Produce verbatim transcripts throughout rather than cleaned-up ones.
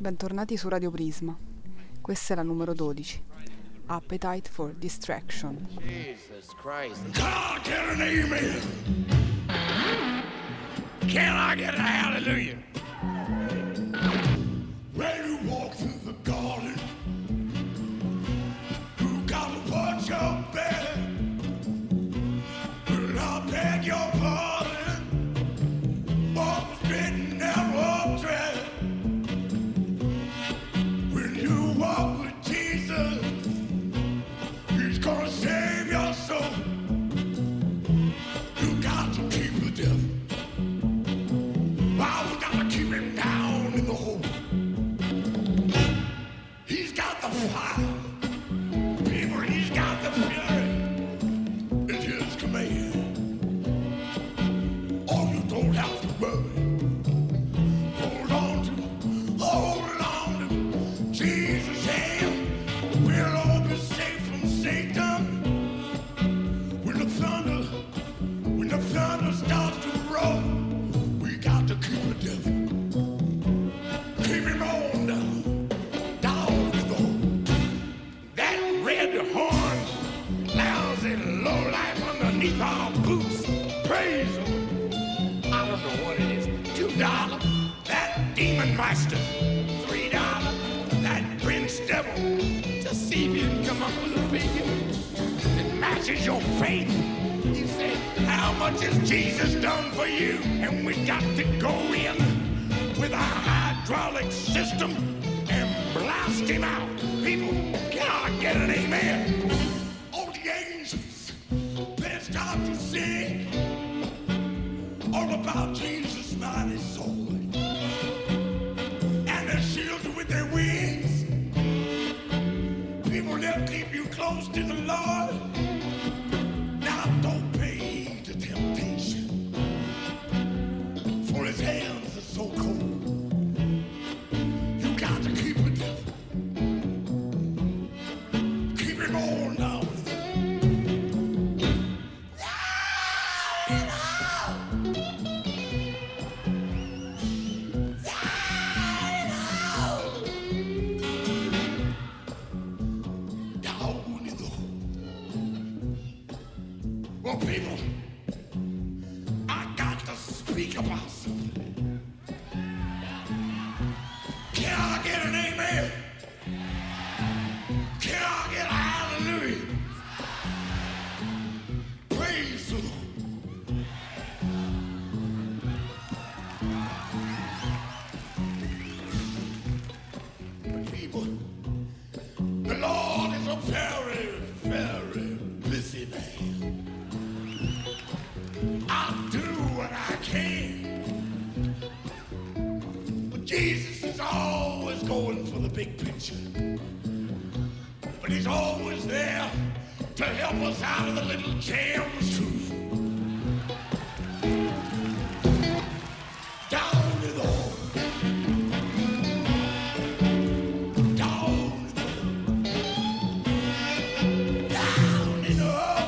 Bentornati su Radio Prisma. Questa è la numero dodici. Appetite for Distraction. Jesus Christ. Can I get an amen? Can I get a hallelujah? When you walk through the garden, you gotta watch your back. And I beg your pardon, what was been never off track. When you walk with Jesus, He's gonna save your soul. You got to keep the devil. Why we gotta keep him down in the hole? He's got the fire. People, he's got the fury. It's his command. Oh, you don't have to worry. Hold on to, hold on to Jesus' hand. We'll all be safe from Satan. When the thunder, when the thunder starts to roll, we got to keep the devil. Keep him on down, down in the hole. That red horn, lousy low life underneath our boots. Praise him. I don't know what it is. Two dollars. That demon master. Three dollars. That prince devil. Just see if you can come up with a figure that matches your faith. You say, how much has Jesus done for you? And we got to go in with our hydraulic system and blast him out. People, can I get an amen? Oh, the angels, they start to sing all about Jesus' mighty sword. And they're shielded with their wings. People, they'll keep you close to the Lord. Now don't pay heed to temptation, for his hands are so cold. You got to keep it devil. Keep him on now. Well, people, I got to speak about something. Can I get an amen? Can I get a hallelujah? Praise the Lord. But people, the Lord is a very, very busy man. I'll do what I can. But Jesus is always going for the big picture. But he's always there to help us out of the little jams too. Down in the hole. Down in the hole. Down in the hole.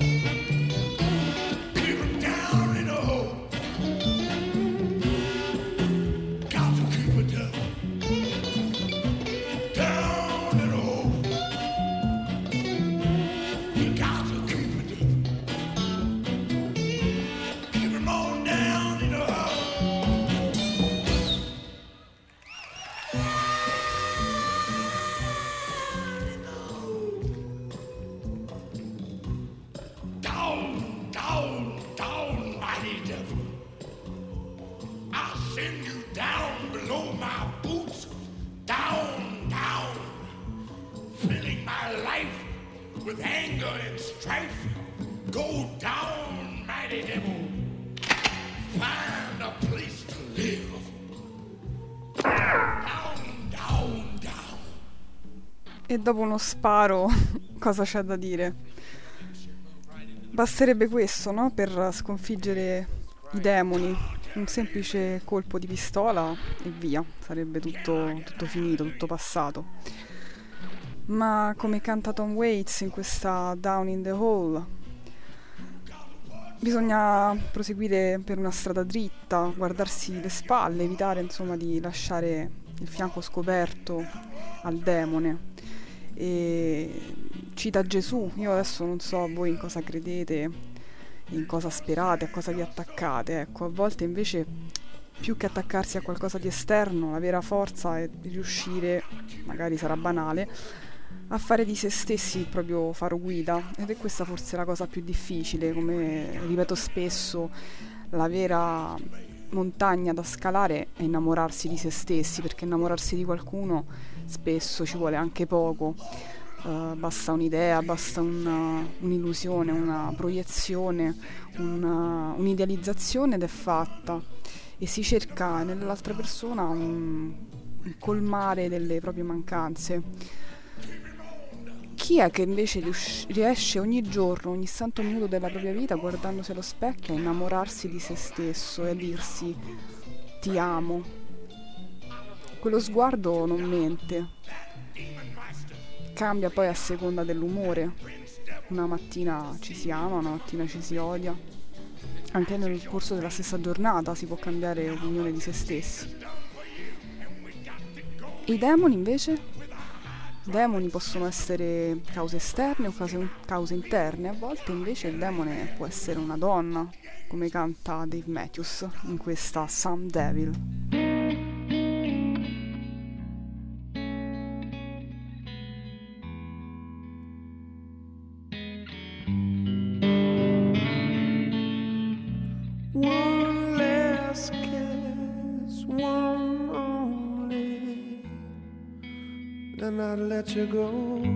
Keep him down in the hole. Got to keep it down. Down in the hole. You got to keep it down. Keep him on down in the hole. Down, down, down, mighty devil. I'll send you down below my boots. Down, down. Filling my life with anger and strife. Go down, mighty devil. Find a place to live. Down, down, down. E dopo uno sparo, cosa c'è da dire? Basterebbe questo, no? Per sconfiggere i demoni. Un semplice colpo di pistola e via. Sarebbe tutto, tutto finito, tutto passato. Ma come canta Tom Waits in questa Down in the Hole, bisogna proseguire per una strada dritta, guardarsi le spalle, evitare insomma di lasciare il fianco scoperto al demone. E cita Gesù. Io adesso non so voi in cosa credete, in cosa sperate, a cosa vi attaccate. Ecco, a volte invece più che attaccarsi a qualcosa di esterno, la vera forza è riuscire, magari sarà banale, a fare di se stessi il proprio faro guida, ed è questa forse la cosa più difficile. Come ripeto spesso, la vera montagna da scalare è innamorarsi di se stessi, perché innamorarsi di qualcuno spesso ci vuole anche poco, uh, basta un'idea, basta una, un'illusione, una proiezione, una, un'idealizzazione ed è fatta, e si cerca nell'altra persona un, un colmare delle proprie mancanze. Chi è che invece rius- riesce ogni giorno, ogni santo minuto della propria vita, guardandosi allo specchio, a innamorarsi di se stesso e a dirsi ti amo? Quello sguardo non mente, cambia poi a seconda dell'umore. Una mattina ci si ama, una mattina ci si odia. Anche nel corso della stessa giornata si può cambiare opinione di se stessi. E i demoni invece? I demoni possono essere cause esterne o cause, cause interne. A volte invece il demone può essere una donna, come canta Dave Matthews in questa Some Devil. One last kiss, one only, then I'd let you go.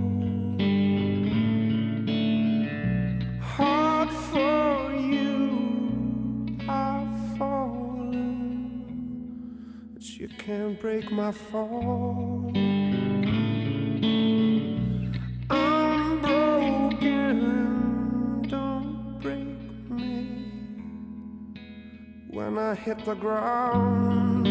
Hard for you, I've fallen, but you can't break my fall. I'm broken, don't break me when I hit the ground.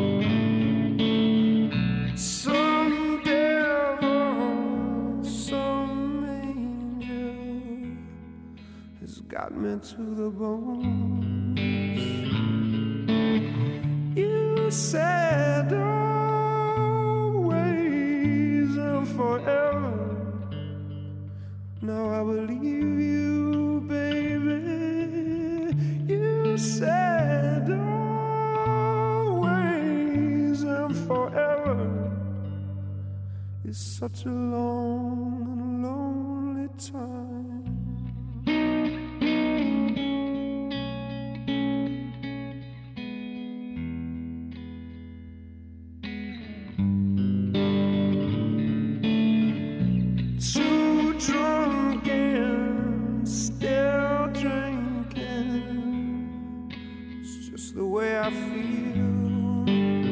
Some devil, some angel has got me to the bones. You said always and forever. Now I believe you, baby. You said always and forever. It's such a long and lonely time. Too drunk and still drinking. It's just the way I feel.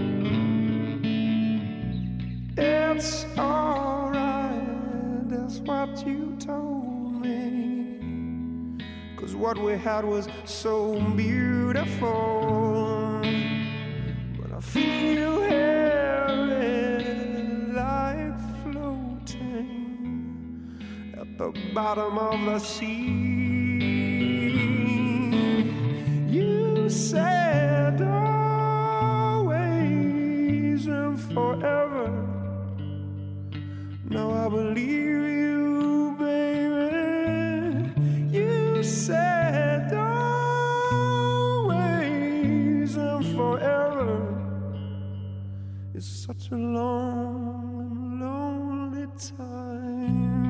It's alright, that's what you told me. 'Cause what we had was so beautiful. But I feel heavy, like floating at the bottom of the sea. You said always and forever. Now I believe you, baby. You said always and forever. It's such a long and lonely time.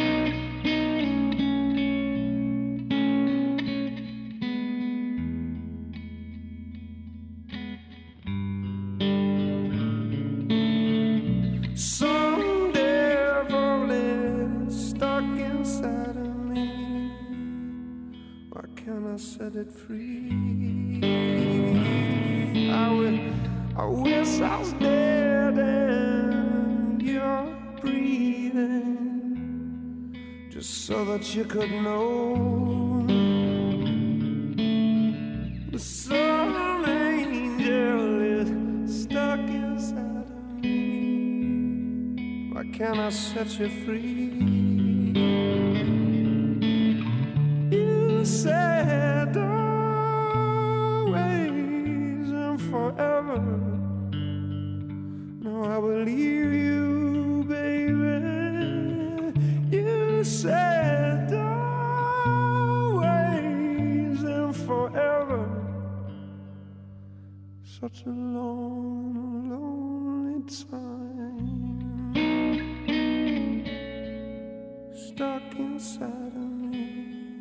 Some devil is stuck inside of me. Why can't I set it free? I, will, I wish I was dead and you're breathing, just so that you could know. But some angel is stuck inside of me. Why can't I set you free? You said always and forever. No, I will leave you, baby. You said always and forever. Such a long, lonely time, stuck inside of me.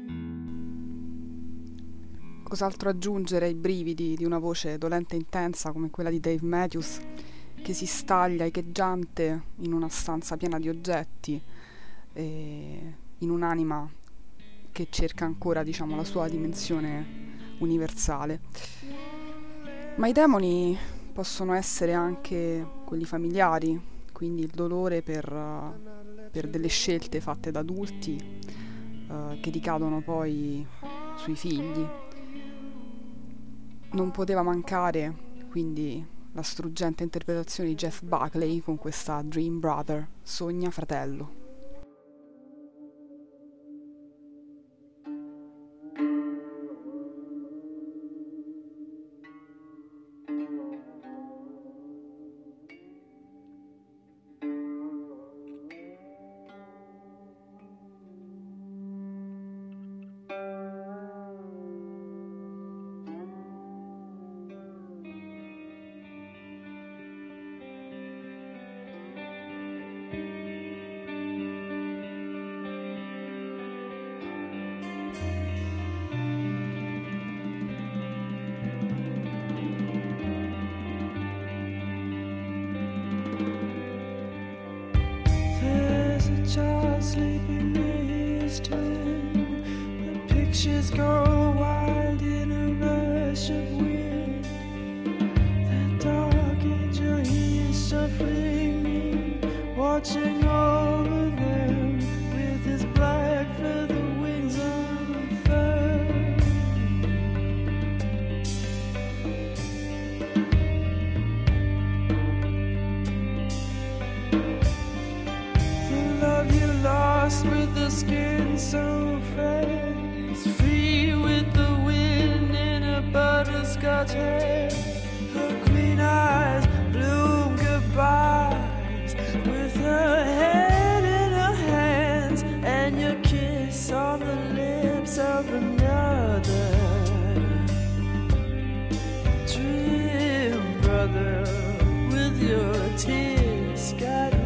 Cos'altro aggiungere ai brividi di una voce dolente e intensa come quella di Dave Matthews, che si staglia echeggiante in una stanza piena di oggetti, e in un'anima che cerca ancora, diciamo, la sua dimensione universale. Ma i demoni possono essere anche quelli familiari, quindi il dolore per, uh, per delle scelte fatte da adulti uh, che ricadono poi sui figli. Non poteva mancare quindi la struggente interpretazione di Jeff Buckley con questa Dream Brother, Sogna fratello. Child sleeping near his twin. The pictures go wild in a rush of wind. That dark angel he is shuffling, watching over them with his black feather wings unfurled. Lost with the skin so fresh, free with the wind in her butterscotch hair. Her green eyes bloom goodbyes with her head in her hands, and your kiss on the lips of another. Dream brother with your tears scattered.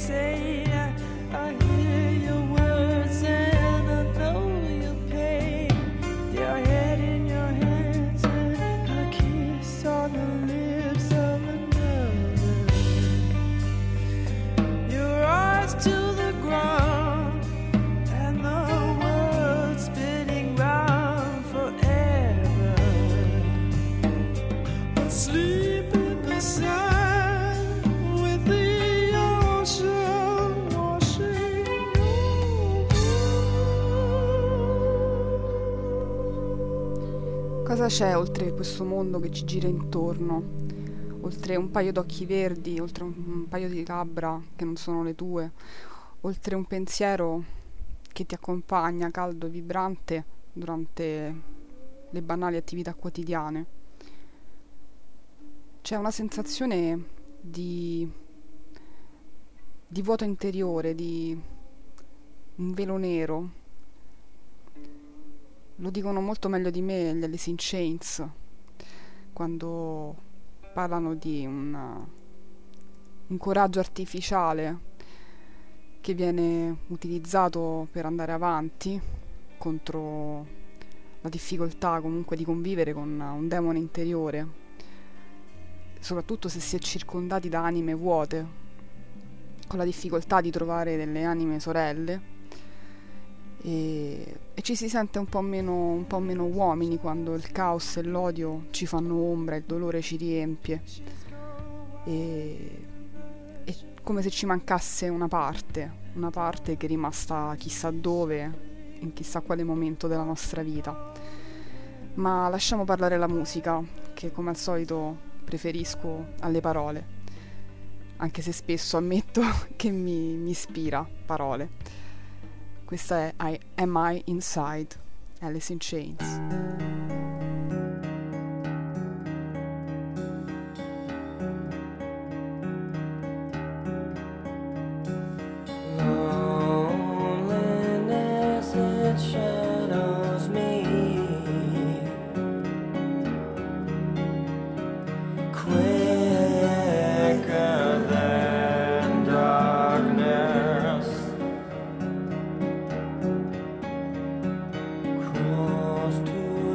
say I, I hear your words and I know your pain. Your head in your hands and a kiss on the lips of another. Your eyes to the ground and the world spinning round forever. Asleep in the sand with the ocean washing over. Cosa c'è oltre questo mondo che ci gira intorno? Oltre un paio d'occhi verdi, oltre un, un paio di labbra che non sono le tue, oltre un pensiero che ti accompagna caldo e vibrante durante le banali attività quotidiane. C'è una sensazione di, di vuoto interiore, di un velo nero. Lo dicono molto meglio di me gli Alice in Chains quando parlano di un, un coraggio artificiale che viene utilizzato per andare avanti contro la difficoltà comunque di convivere con un demone interiore, soprattutto se si è circondati da anime vuote, con la difficoltà di trovare delle anime sorelle, e, e ci si sente un po' meno, un po' meno uomini quando il caos e l'odio ci fanno ombra, il dolore ci riempie, e è come se ci mancasse una parte, una parte che è rimasta chissà dove, in chissà quale momento della nostra vita. Ma lasciamo parlare la musica, che come al solito preferisco alle parole, anche se spesso ammetto che mi, mi ispira parole. Questa è I, Am I Inside, Alice in Chains. Loneliness, it shadows me. Quicker than darkness. Cross to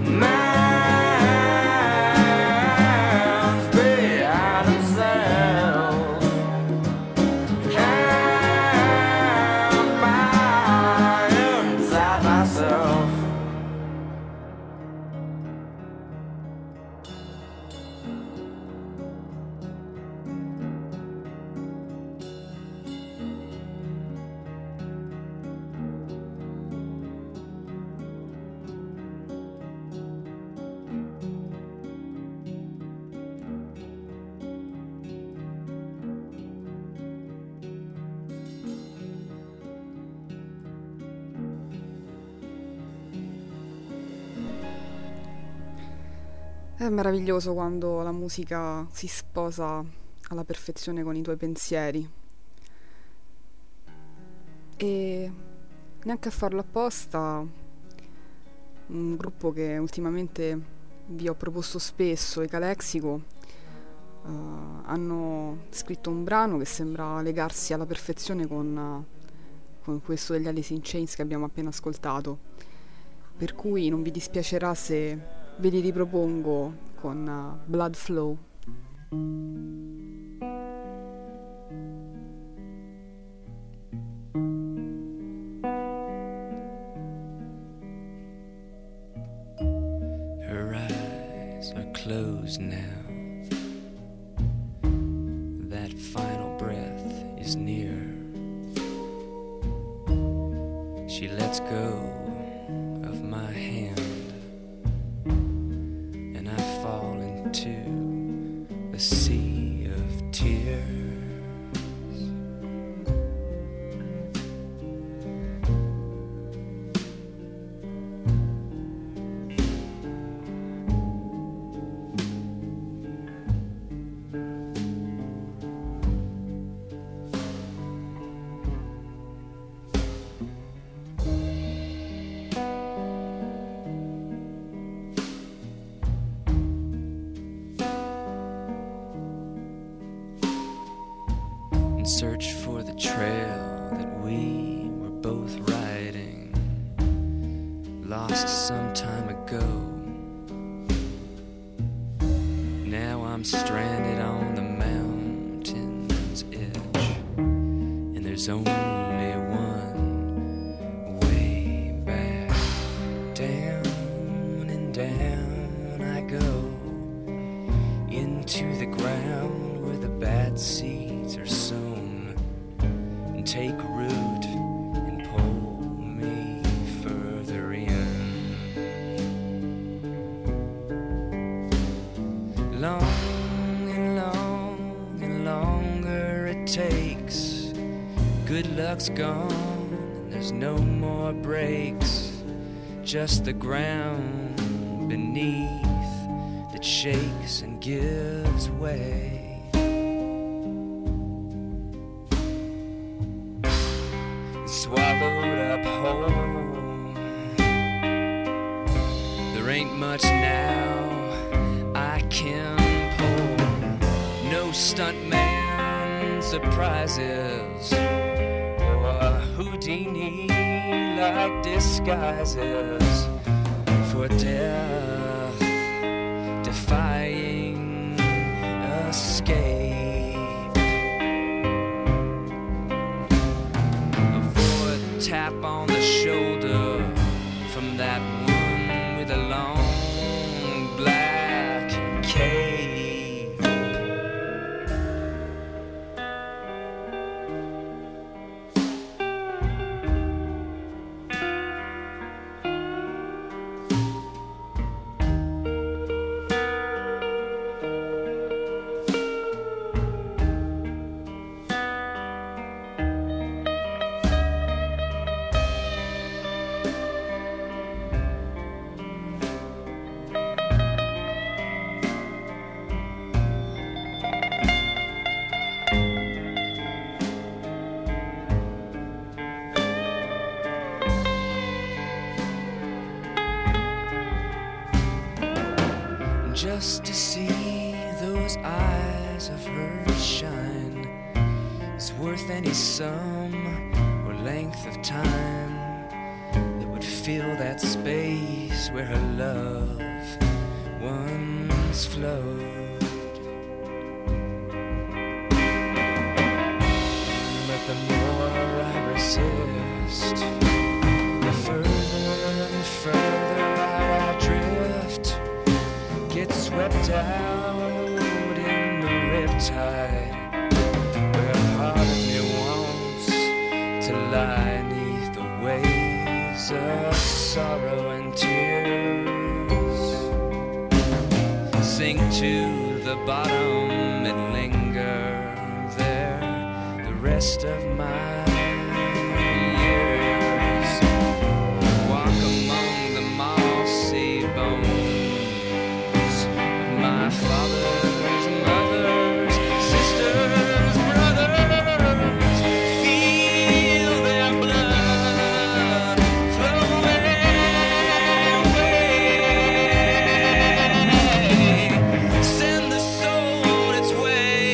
man's behind himself, and my inside myself. È meraviglioso quando la musica si sposa alla perfezione con i tuoi pensieri. E neanche a farlo apposta, un gruppo che ultimamente vi ho proposto spesso, i Calexico, uh, hanno scritto un brano che sembra legarsi alla perfezione con, uh, con questo degli Alice in Chains che abbiamo appena ascoltato. Per cui non vi dispiacerà se ve li ripropongo con uh, Blood Flow. Her eyes are closed now. That final breath is near. She lets go of my hand, and I fall into a sea of tears. Search for the trail that we were both riding, lost some time ago. Now I'm stranded on the mountain's edge, and there's only one way back. Down and down I go, into the ground where the bad seeds are sown, and take root and pull me further in. Long and long and longer it takes. Good luck's gone and there's no more breaks. Just the ground beneath that shakes and gives way. Swallowed up whole. There ain't much now I can pull. No stuntman surprises or Houdini-like disguises for death defying escape. Tap on the shoulder from that one with a long black cape. Just to see those eyes of hers shine is worth any sum or length of time that would would fill that space where her love once flowed. But the more I resist, the further and further I drift, get swept out in the riptide, where part of me wants to lie neath the waves of sorrow and tears, sink to the bottom and linger there the rest of my years, walk among the mossy bones of my father's, mother's, sisters, brothers, feel their blood flow away, send the soul its way.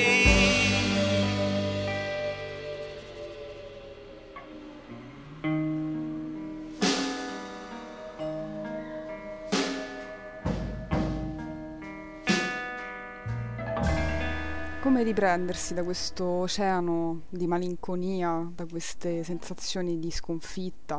Come riprendersi da questo oceano di malinconia, da queste sensazioni di sconfitta,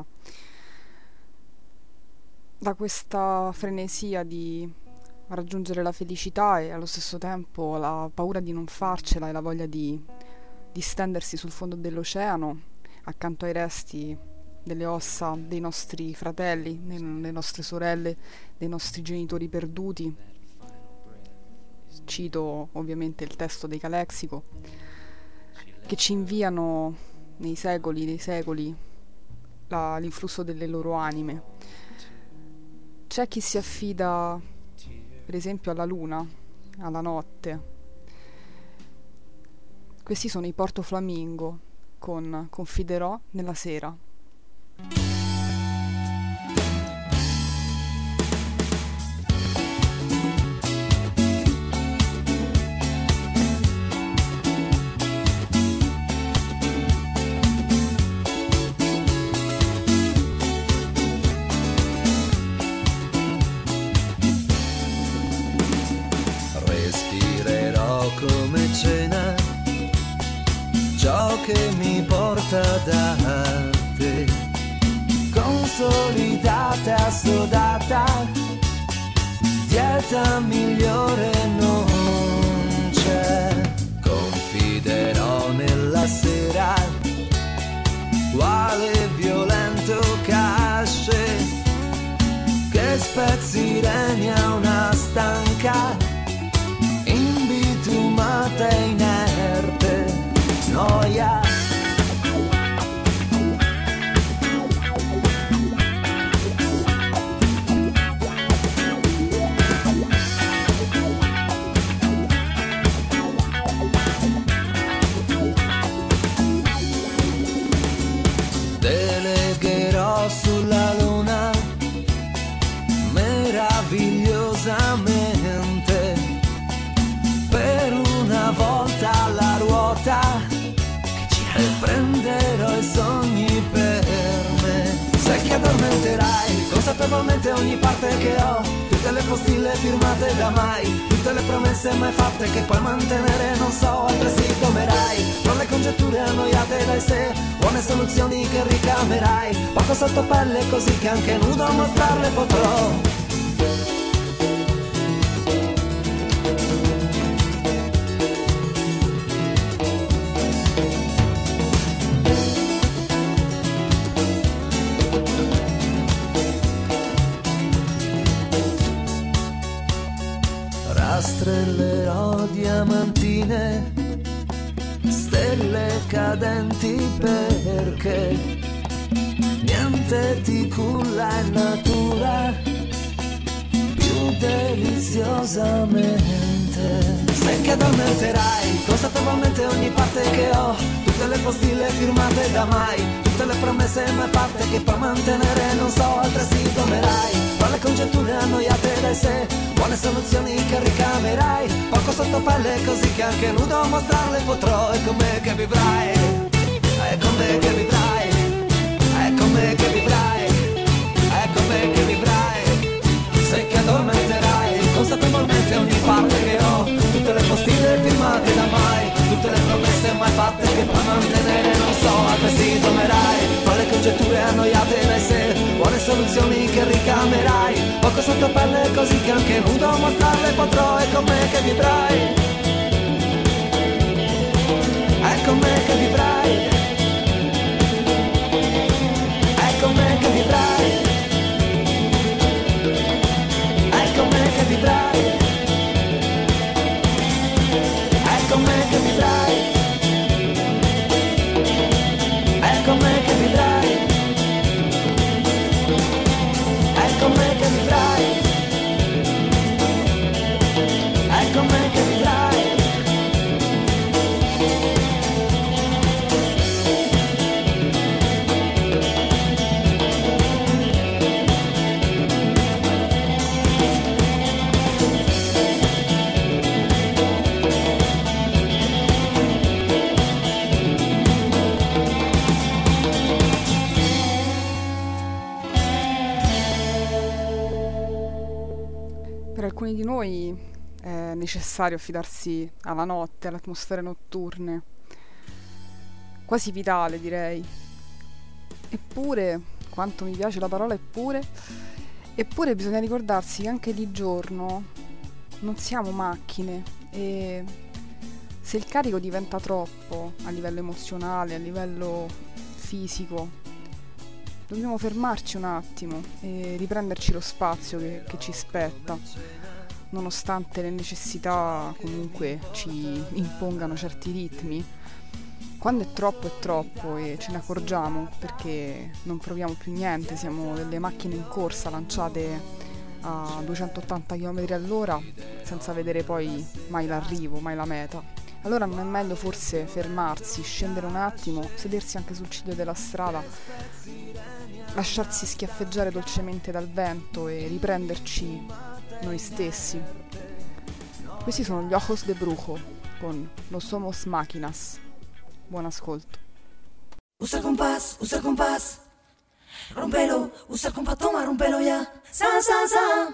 da questa frenesia di raggiungere la felicità e allo stesso tempo la paura di non farcela e la voglia di, di stendersi sul fondo dell'oceano accanto ai resti delle ossa dei nostri fratelli, delle nostre sorelle, dei nostri genitori perduti. Cito ovviamente il testo dei Calexico, che ci inviano nei secoli dei secoli la, l'influsso delle loro anime. C'è chi si affida per esempio alla luna, alla notte. Questi sono i Porto Flamingo con Confiderò nella sera. Respirerò come cena ciò che mi porta da te, consolidata, assodata, dieta migliore non c'è. Confiderò nella sera, quale violento casce che spezzi regna una stanca, imbitumata e inerte noia. Delegherò sulla luna meravigliosamente per una volta la ruota e prenderò i sogni per me. Sai che addormenterai consapevolmente ogni parte che ho, tutte le postille firmate da mai, tutte le promesse mai fatte che puoi mantenere non so, altresì domerai tra le congetture annoiate dai sé, buone soluzioni che ricamerai, poco sotto pelle così che anche nudo a mostrarle potrò. Rastrellerò diamantine, stelle cadenti perché niente ti culla in natura più deliziosamente. Sai che addormenterai consapevolmente ogni parte che ho, tutte le postille firmate da mai, tutte le promesse mai fatte che puoi mantenere non so, altresì domerai tra le congetture annoiate dai sé, buone soluzioni che ricamerai, poco sotto pelle così che anche nudo a mostrarle potrò. È con me che vivrai, è con me che vivrai, è con me che vivrai, addormenterai consapevolmente ogni parte che ho, tutte le postille firmate da mai, tutte le promesse mai fatte che puoi mantenere, non so, a questi troverai fra le congetture annoiate dai sé, buone soluzioni che ricamerai, poco sotto pelle così che anche nudo mostrarle potrò, è con me che vivrai, è con me che vivrai, è con me che vivrai, è con me che vivrai, è con me che vivrai, è con me che vivrai, è con me che vivrai, è con me che vivrai. Per alcuni di noi è necessario affidarsi alla notte, alle atmosfere notturne, quasi vitale direi. Eppure, quanto mi piace la parola eppure, eppure bisogna ricordarsi che anche di giorno non siamo macchine e se il carico diventa troppo a livello emozionale, a livello fisico, dobbiamo fermarci un attimo e riprenderci lo spazio che, che ci spetta, nonostante le necessità comunque ci impongano certi ritmi. Quando è troppo è troppo e ce ne accorgiamo perché non proviamo più niente, siamo delle macchine in corsa lanciate a duecentottanta chilometri all'ora senza vedere poi mai l'arrivo, mai la meta. Allora non è meglio forse fermarsi, scendere un attimo, sedersi anche sul ciglio della strada, lasciarsi schiaffeggiare dolcemente dal vento e riprenderci noi stessi. Questi sono gli Ojos de Brujo con No Somos Máquinas. Buon ascolto. Usa el compás, usa el compás, rompelo, usa el compás, toma, rompelo ya, sa, sa, sa.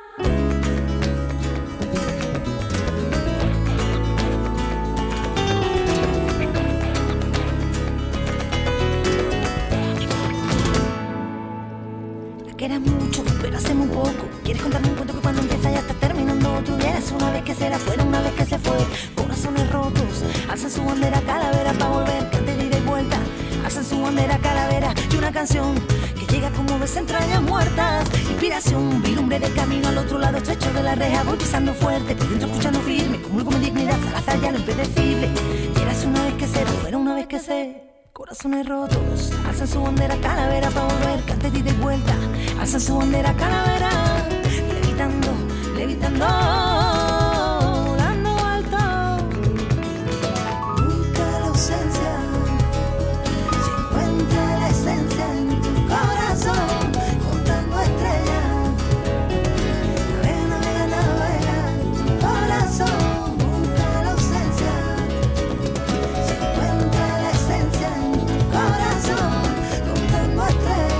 Quieres mucho, pero hacemos un poco. Quieres contarme un cuento que cuando empieza ya está terminando. Tuvieras una vez que será fuera, una vez que se fue. Corazones rotos, alzan su bandera calavera pa' volver, cante de ida y vuelta. Alzan su bandera calavera y una canción que llega como ves entrañas muertas. Inspiración, vislumbre del camino al otro lado estrecho de la reja. Voy pisando fuerte, por dentro escuchando firme, comulgo con dignidad, Salazar ya lo impredecible. Quieras una vez que será fuera, una vez que se. Corazones rotos, alzan su bandera calavera pa' volver, cante de ida y vuelta. Alzan su bandera calavera, levitando, levitando, volando alto. Busca la ausencia, si encuentra la esencia en tu corazón, contando estrellas. Navega, navega, navega en tu corazón. Busca la ausencia, si encuentra la esencia en tu corazón, contando estrellas.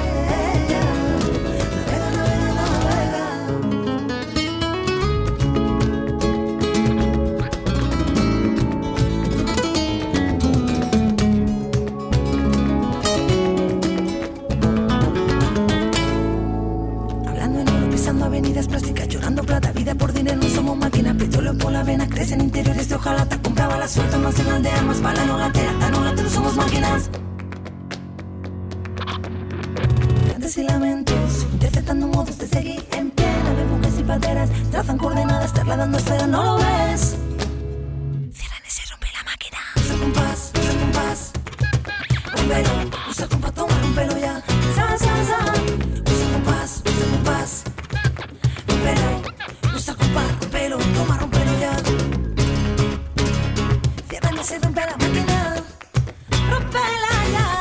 Avenidas plásticas, llorando plata, vida por dinero, no somos máquinas, petróleo por las venas, crecen interiores de hojalata, compraba la suelta, un arsenal de armas, bala no latera, no latera, no somos máquinas. Grandes y lamentos, interpretando modos de seguir en pie, naves, buques y pateras, trazan coordenadas, trasladando esferas, no lo ves. Cierran ese, rompe la máquina. Usa el compás, usa el compás, rompelo, usa el compás, toma, rompelo ya, sa, sa, sa. Usa el compás, usa el compás. Rompelo, usa el compás, rompelo, toma, rompelo ya. Cierran ese, rompe la máquina, rompela ya.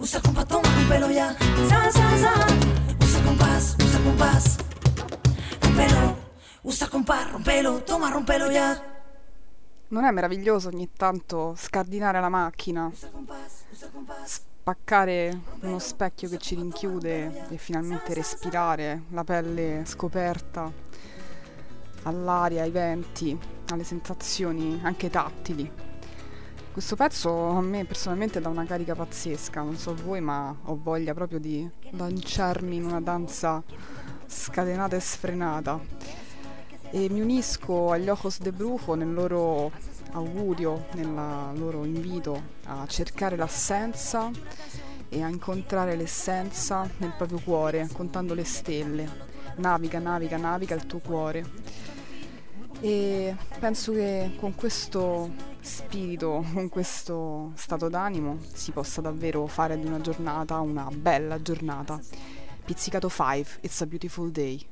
usa compás, toma, rompelo ya. Sa, sa, sa. Usa compás, usa compás. Rompelo, usa compás, rompelo, toma, rompelo ya. Non è meraviglioso ogni tanto scardinare la macchina, Usa compás, usa compás. spaccare uno specchio che ci rinchiude e finalmente respirare la pelle scoperta all'aria, ai venti, alle sensazioni anche tattili. Questo pezzo a me personalmente dà una carica pazzesca, non so voi, ma ho voglia proprio di lanciarmi in una danza scatenata e sfrenata. E mi unisco agli Ojos de Brujo nel loro augurio, nel loro invito a cercare l'assenza e a incontrare l'essenza nel proprio cuore, contando le stelle. Naviga, naviga, naviga il tuo cuore. E penso che con questo spirito, con questo stato d'animo si possa davvero fare di una giornata una bella giornata. Pizzicato cinque, It's a Beautiful Day.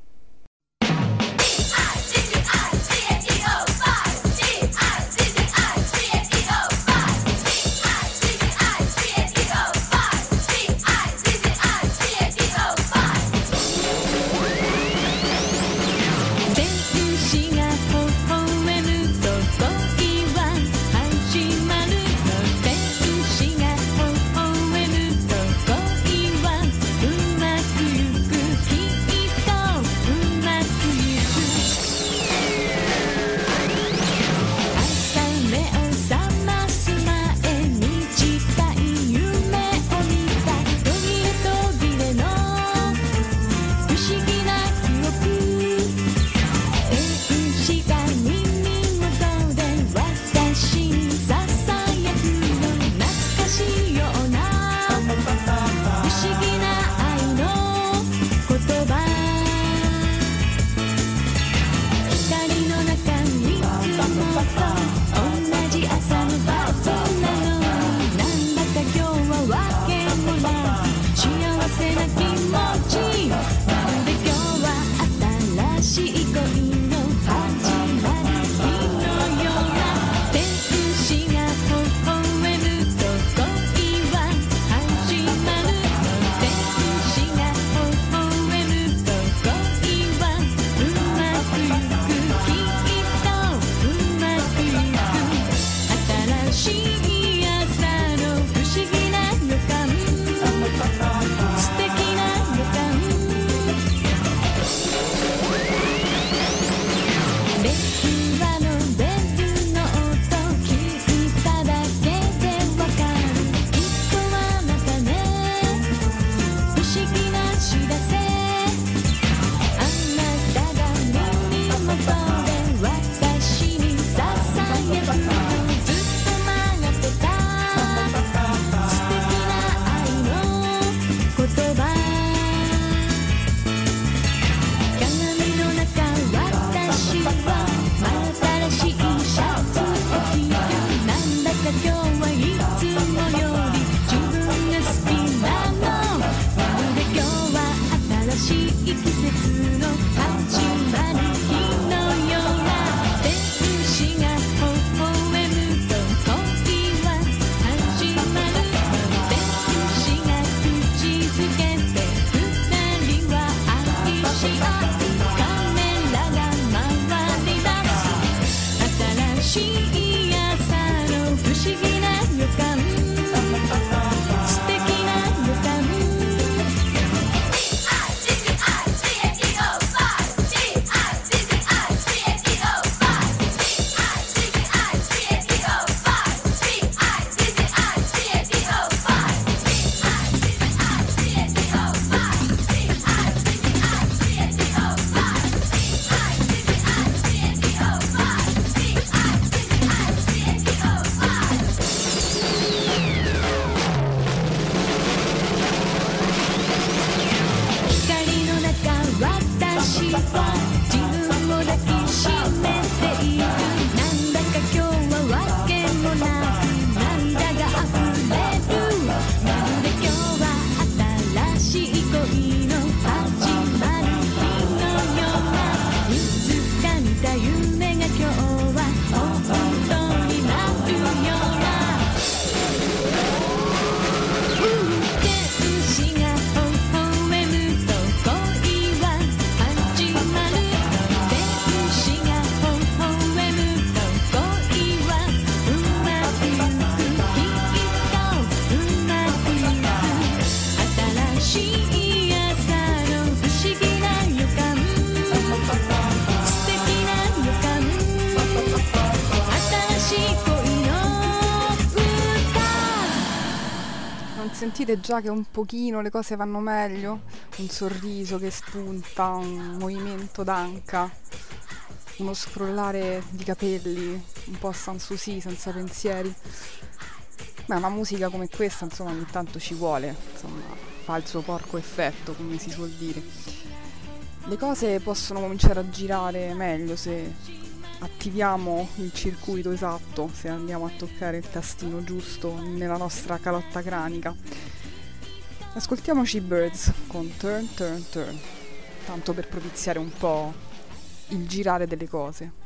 non sentite già che un pochino le cose vanno meglio? Un sorriso che spunta, un movimento d'anca, uno scrollare di capelli un po' a Sanssouci, senza pensieri. Beh, una musica come questa, insomma, ogni tanto ci vuole, insomma, fa il suo porco effetto, come si suol dire. Le cose possono cominciare a girare meglio se attiviamo il circuito esatto, se andiamo a toccare il tastino giusto nella nostra calotta cranica. Ascoltiamoci i Birds con Turn, Turn, Turn, tanto per propiziare un po' il girare delle cose.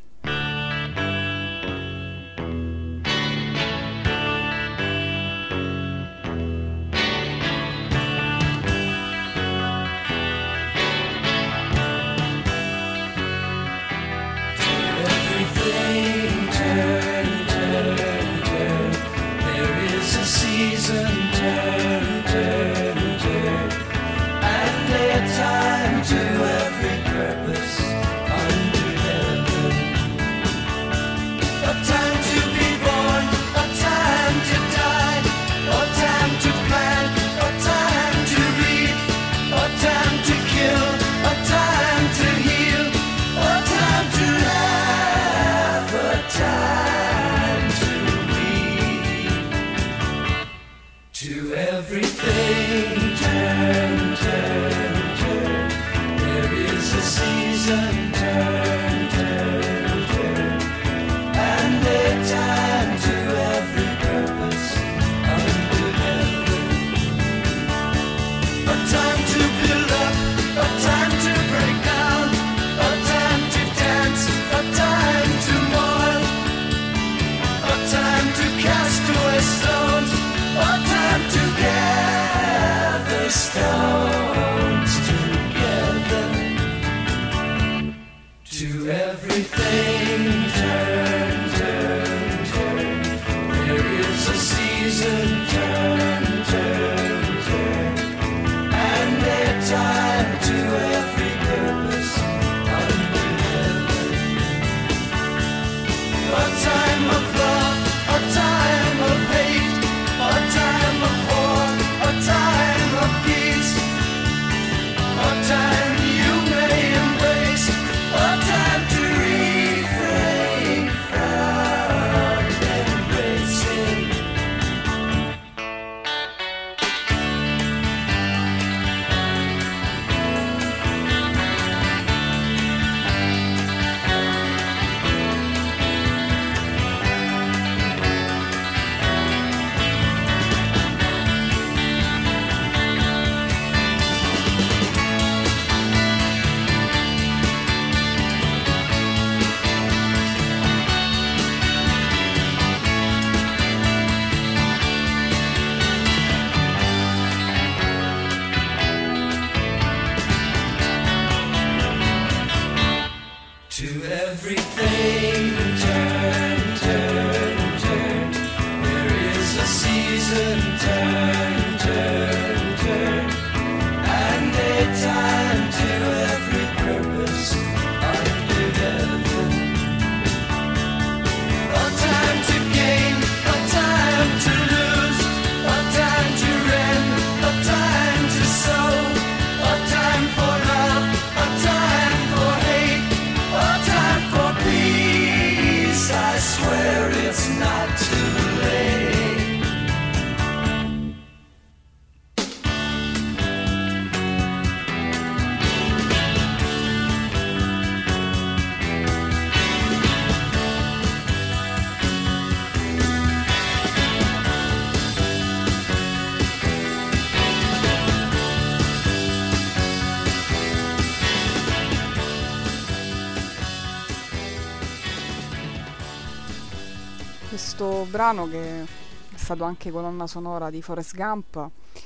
Questo brano, che è stato anche colonna sonora di Forrest Gump,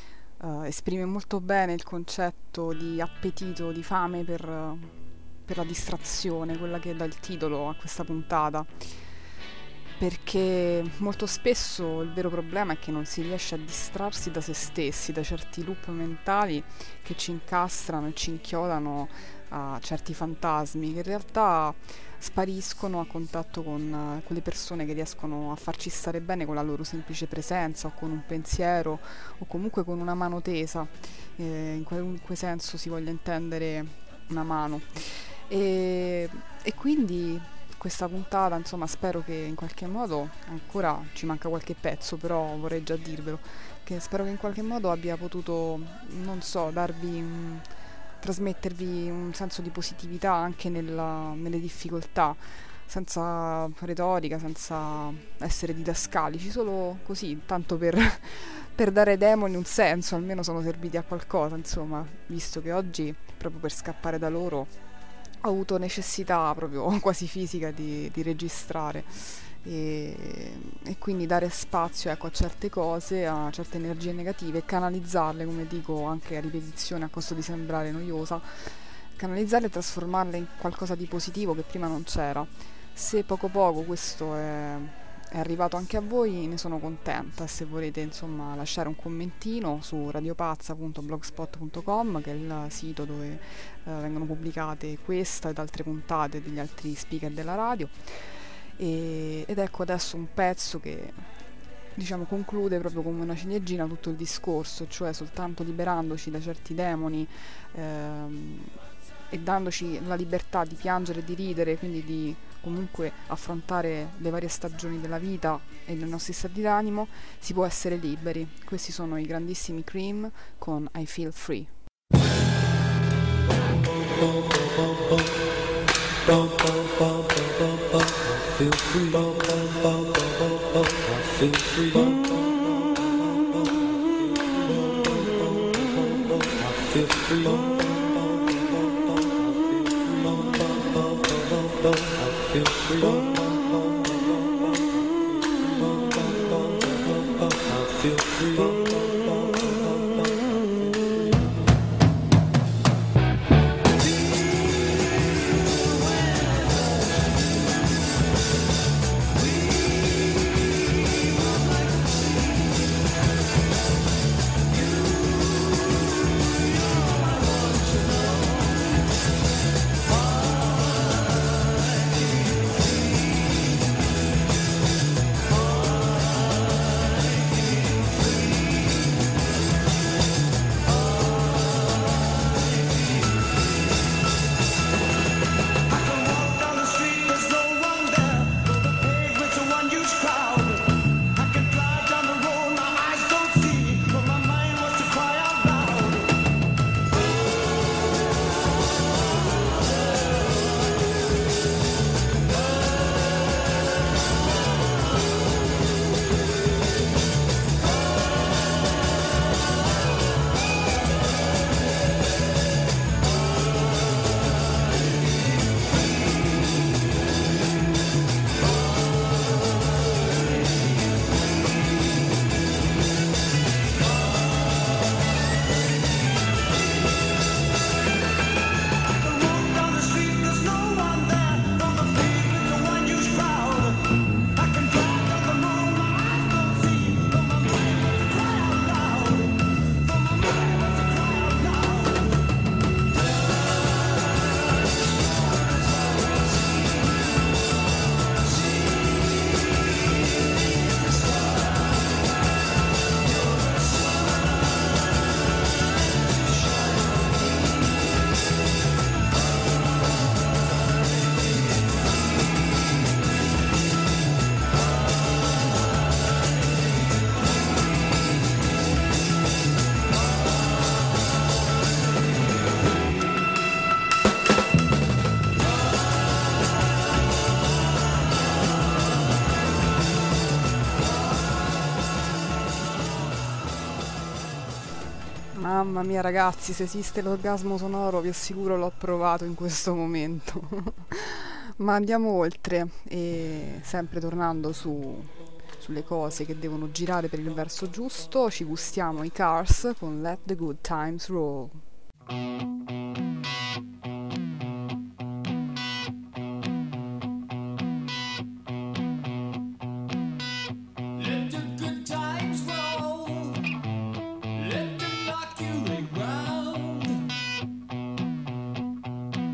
eh, esprime molto bene il concetto di appetito, di fame per, per la distrazione, quella che dà il titolo a questa puntata, perché molto spesso il vero problema è che non si riesce a distrarsi da se stessi, da certi loop mentali che ci incastrano e ci inchiodano a certi fantasmi che in realtà spariscono a contatto con uh, quelle persone che riescono a farci stare bene con la loro semplice presenza o con un pensiero o comunque con una mano tesa, eh, in qualunque senso si voglia intendere una mano. E, e quindi questa puntata, insomma, spero che in qualche modo, ancora ci manca qualche pezzo, però vorrei già dirvelo, che spero che in qualche modo abbia potuto, non so, darvi un, trasmettervi un senso di positività anche nella, nelle difficoltà, senza retorica, senza essere didascalici, solo così, tanto per, per dare ai demoni un senso, almeno sono serviti a qualcosa, insomma, visto che oggi, proprio per scappare da loro, ho avuto necessità proprio quasi fisica di, di registrare e, e quindi dare spazio, ecco, a certe cose, a certe energie negative, canalizzarle, come dico anche a ripetizione a costo di sembrare noiosa, canalizzarle e trasformarle in qualcosa di positivo che prima non c'era. Se poco poco questo è, è arrivato anche a voi, ne sono contenta. Se volete, insomma, lasciare un commentino su radiopazza punto blogspot punto com, che è il sito dove eh, vengono pubblicate questa ed altre puntate degli altri speaker della radio. E, ed ecco adesso un pezzo che, diciamo, conclude proprio come una ciliegina tutto il discorso, cioè soltanto liberandoci da certi demoni ehm, e dandoci la libertà di piangere e di ridere, quindi di comunque affrontare le varie stagioni della vita e dei nostri stati d'animo, si può essere liberi. Questi sono i grandissimi Cream con I Feel Free. Feel free, I feel free, I feel free, I feel free, I feel free. Mamma mia ragazzi, se esiste l'orgasmo sonoro vi assicuro l'ho provato in questo momento. Ma andiamo oltre e sempre tornando su, sulle cose che devono girare per il verso giusto, ci gustiamo i Cars con Let the Good Times Roll. Let them knock you around.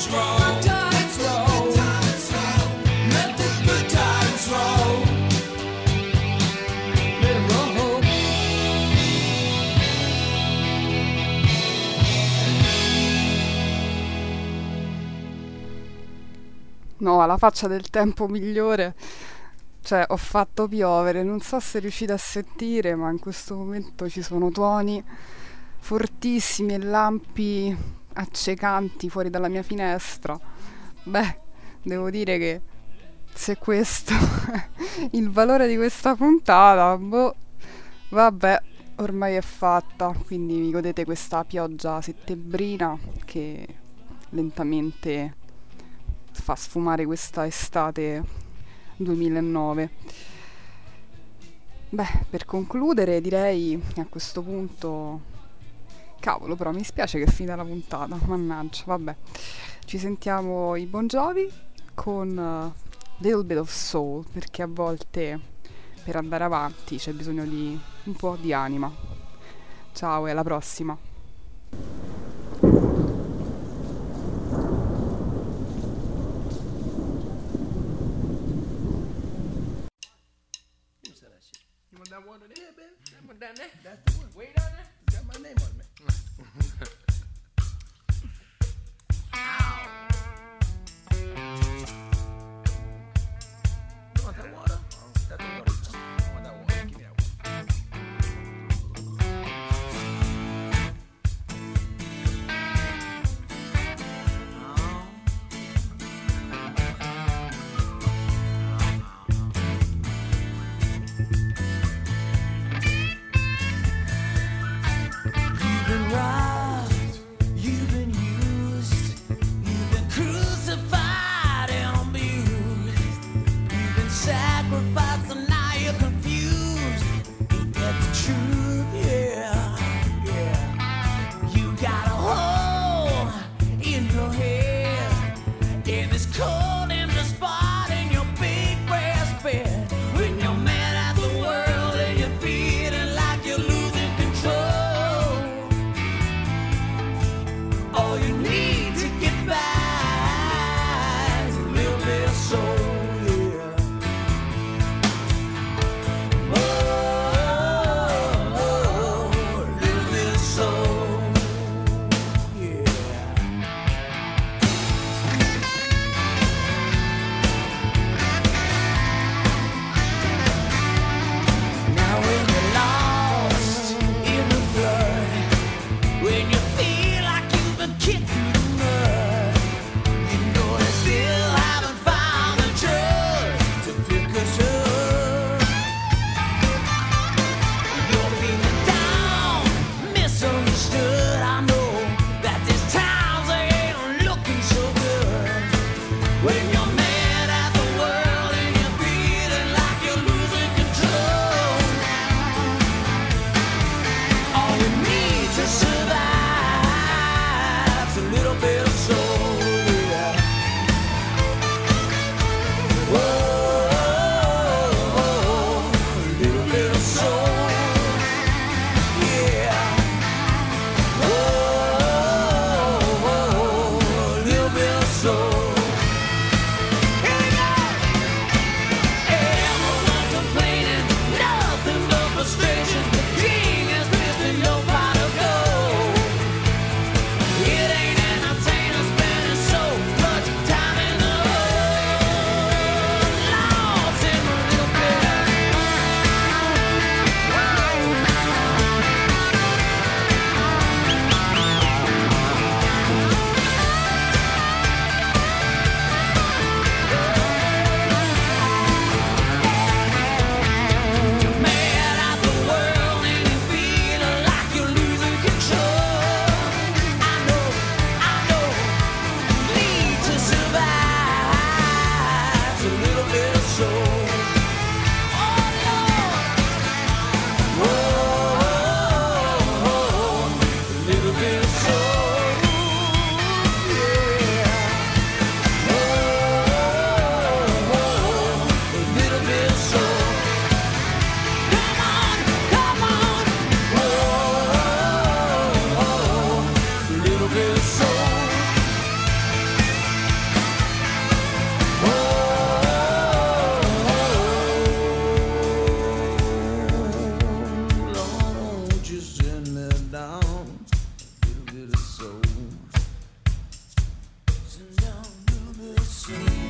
times roll. Good times roll. Good times roll. Let the good times roll. Let 'em roll. No, alla faccia del tempo migliore. Cioè, ho fatto piovere, non so se riuscite a sentire, ma in questo momento ci sono tuoni fortissimi e lampi accecanti fuori dalla mia finestra. Beh, devo dire che se questo è il valore di questa puntata, boh, vabbè, ormai è fatta. Quindi vi godete questa pioggia settembrina che lentamente fa sfumare questa estate duemilanove. Beh, per concludere direi a questo punto, cavolo, però mi spiace che è finita la puntata, mannaggia, vabbè, ci sentiamo i Bon Jovi con uh, Little Bit of Soul, perché a volte per andare avanti c'è bisogno di un po' di anima. Ciao e alla prossima. That one there, baby. That one down there. That's the one. Way down there. It's got my name on it. Ow. You want that water? Oh, that's the water. I want that water. Give me that water. floating down to the sea.